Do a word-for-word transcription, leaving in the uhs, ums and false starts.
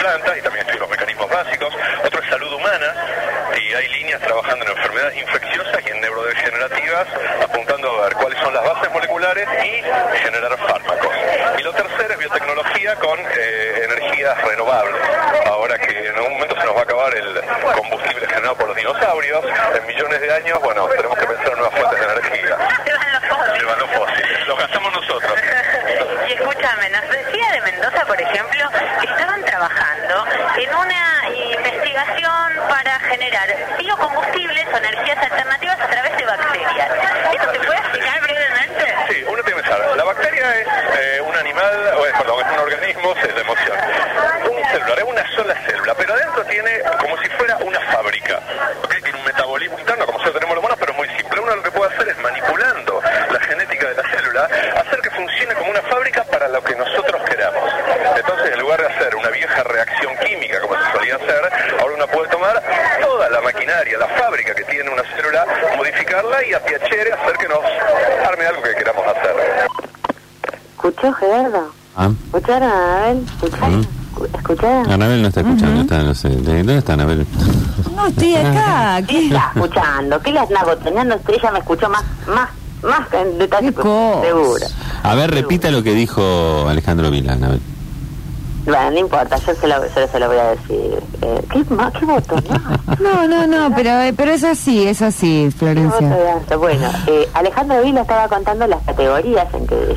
plantas y también estudia los mecanismos básicos. Otro es salud humana, y hay líneas trabajando en enfermedades infecciosas y en neurodegenerativas, apuntando a ver cuáles son las bases moleculares y generar fármacos. Y lo tercero es biotecnología con eh, energías renovables. Ahora que en algún momento se nos va a acabar el combustible generado por los dinosaurios, en millones de años, bueno, tenemos que pensar en nuevas fuentes de energía. Se van los fósiles, los gastamos nosotros. Y escúchame, nos decía de Mendoza, por ejemplo, que estaban trabajando en una investigación para generar biocombustibles o energías alternativas a través de bacterias. ¿Esto se puede explicar brevemente? Sí, uno tiene que pensar, la bacteria es eh, un animal, o es, perdón, es un organismo, es la emoción. Un celular, es una sola célula, pero adentro tiene como si fuera una fábrica, ¿okay? Tiene un metabolismo interno, como nosotros tenemos los humanos, pero muy simple. Uno lo que puede hacer es manipulando la genética de la célula, hacer que funcione como una fábrica para lo que nosotros queramos. Entonces, en lugar de hacer una vieja reacción química como se solía hacer, ahora uno puede tomar toda la maquinaria, la fábrica que tiene una célula, modificarla y a piacere hacer que nos arme algo que queramos hacer. ¿Escuchó, Gerardo? Ah. ¿Escucharon a Anabel? ¿Escucharon? Mm. ¿Escucharon? Anabel no está escuchando, Uh-huh. está, no sé. ¿Dónde está Anabel? No, estoy acá. ¿Qué ¿Qué? está escuchando? ¿Qué le está botoneando? Ella me escuchó más, más, más en detalle, ¿Qué cosa? seguro. A ver, repita lo que dijo Alejandro Vila, Anabel. Bueno, no importa, yo se lo, yo se lo voy a decir. Eh, ¿Qué, ma- qué botonazo? No, no, no, pero, eh, pero es así, es así, ¿Qué Florencia. botonazo? Bueno, eh, Alejandro Vila estaba contando las categorías en que